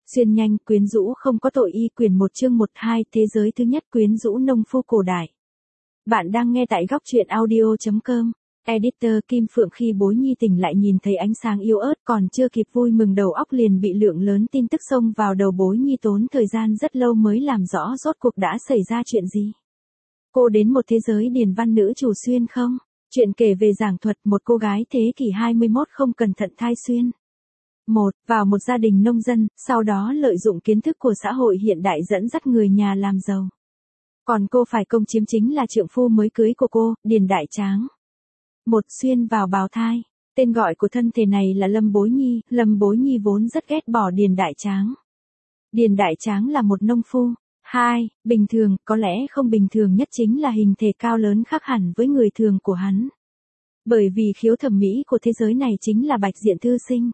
Xuyên nhanh, quyến rũ không có tội y quyển 1 chương 1-2 thế giới thứ nhất quyến rũ nông phu cổ đại. Bạn đang nghe tại góc truyện audio.com. Editor Kim Phượng khi Bối Nhi tỉnh lại nhìn thấy ánh sáng yếu ớt còn chưa kịp vui mừng đầu óc liền bị lượng lớn tin tức xông vào đầu Bối Nhi tốn thời gian rất lâu mới làm rõ rốt cuộc đã xảy ra chuyện gì. Cô đến một thế giới điền văn nữ chủ xuyên không? Chuyện kể về giảng thuật một cô gái thế kỷ 21 không cẩn thận thai xuyên. Vào một gia đình nông dân, sau đó lợi dụng kiến thức của xã hội hiện đại dẫn dắt người nhà làm giàu. Còn cô phải công chiếm chính là trượng phu mới cưới của cô, Điền Đại Tráng. Xuyên vào bào thai. Tên gọi của thân thể này là Lâm Bối Nhi, Lâm Bối Nhi vốn rất ghét bỏ Điền Đại Tráng. Điền Đại Tráng là một nông phu. Bình thường, có lẽ không bình thường nhất chính là hình thể cao lớn khác hẳn với người thường của hắn. Bởi vì khiếu thẩm mỹ của thế giới này chính là bạch diện thư sinh.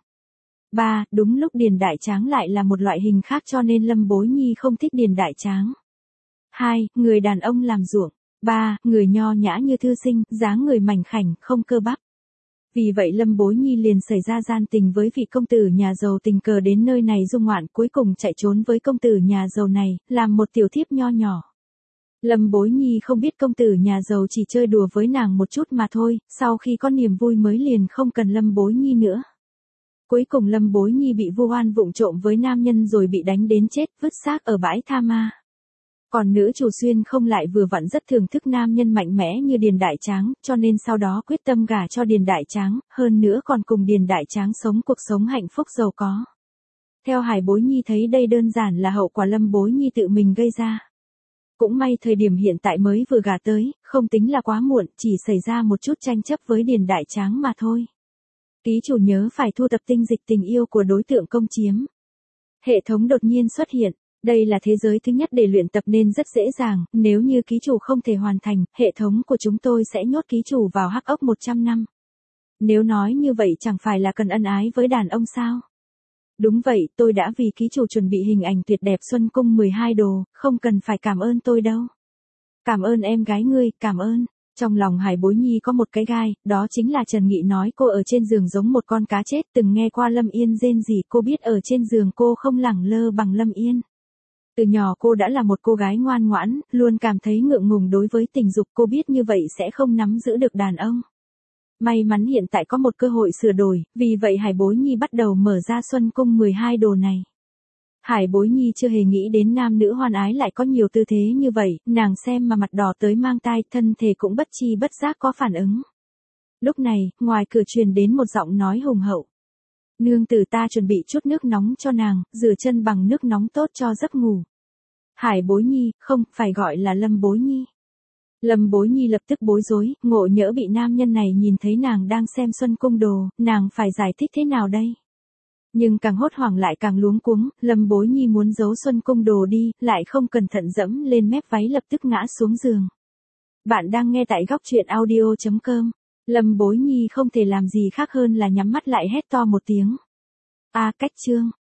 Đúng lúc Điền Đại Tráng lại là một loại hình khác cho nên Lâm Bối Nhi không thích Điền Đại Tráng. Người đàn ông làm ruộng. Người nho nhã như thư sinh, dáng người mảnh khảnh, không cơ bắp. Vì vậy Lâm Bối Nhi liền xảy ra gian tình với vị công tử nhà giàu tình cờ đến nơi này du ngoạn cuối cùng chạy trốn với công tử nhà giàu này, làm một tiểu thiếp nho nhỏ. Lâm Bối Nhi không biết công tử nhà giàu chỉ chơi đùa với nàng một chút mà thôi, sau khi có niềm vui mới liền không cần Lâm Bối Nhi nữa. Cuối cùng Lâm Bối Nhi bị vu oan vụng trộm với nam nhân rồi bị đánh đến chết vứt xác ở bãi tha ma. Còn nữ chủ xuyên không lại vừa vặn rất thưởng thức nam nhân mạnh mẽ như Điền Đại Tráng, cho nên sau đó quyết tâm gả cho Điền Đại Tráng, hơn nữa còn cùng Điền Đại Tráng sống cuộc sống hạnh phúc giàu có. Theo Hải Bối Nhi thấy đây đơn giản là hậu quả Lâm Bối Nhi tự mình gây ra. Cũng may thời điểm hiện tại mới vừa gả tới, không tính là quá muộn, chỉ xảy ra một chút tranh chấp với Điền Đại Tráng mà thôi. Ký chủ nhớ phải thu thập tinh dịch tình yêu của đối tượng công chiếm. Hệ thống đột nhiên xuất hiện. Đây là thế giới thứ nhất để luyện tập nên rất dễ dàng, nếu như ký chủ không thể hoàn thành, hệ thống của chúng tôi sẽ nhốt ký chủ vào hắc ốc 100 năm. Nếu nói như vậy chẳng phải là cần ân ái với đàn ông sao? Đúng vậy, tôi đã vì ký chủ chuẩn bị hình ảnh tuyệt đẹp Xuân Cung 12 đồ, không cần phải cảm ơn tôi đâu. Cảm ơn em gái ngươi, cảm ơn. Trong lòng Hải Bối Nhi có một cái gai, đó chính là Trần Nghị nói cô ở trên giường giống một con cá chết, từng nghe qua Lâm Yên rên rỉ, cô biết ở trên giường cô không lẳng lơ bằng Lâm Yên. Từ nhỏ cô đã là một cô gái ngoan ngoãn, luôn cảm thấy ngượng ngùng đối với tình dục, cô biết như vậy sẽ không nắm giữ được đàn ông. May mắn hiện tại có một cơ hội sửa đổi, vì vậy Hải Bối Nhi bắt đầu mở ra Xuân Cung 12 đồ này. Hải Bối Nhi chưa hề nghĩ đến nam nữ hoan ái lại có nhiều tư thế như vậy, nàng xem mà mặt đỏ tới mang tai, thân thể cũng bất chi bất giác có phản ứng. Lúc này, ngoài cửa truyền đến một giọng nói hùng hậu. Nương tử ta chuẩn bị chút nước nóng cho nàng, rửa chân bằng nước nóng tốt cho giấc ngủ. Hải Bối Nhi, không, phải gọi là Lâm Bối Nhi. Lâm Bối Nhi lập tức bối rối, ngộ nhỡ bị nam nhân này nhìn thấy nàng đang xem Xuân Cung đồ, nàng phải giải thích thế nào đây? Nhưng càng hốt hoảng lại càng luống cuống, Lâm Bối Nhi muốn giấu Xuân Cung đồ đi, lại không cẩn thận dẫm lên mép váy lập tức ngã xuống giường. Bạn đang nghe tại góc truyện audio.com. Lâm Bối Nhi không thể làm gì khác hơn là nhắm mắt lại hét to một tiếng. Cách chương.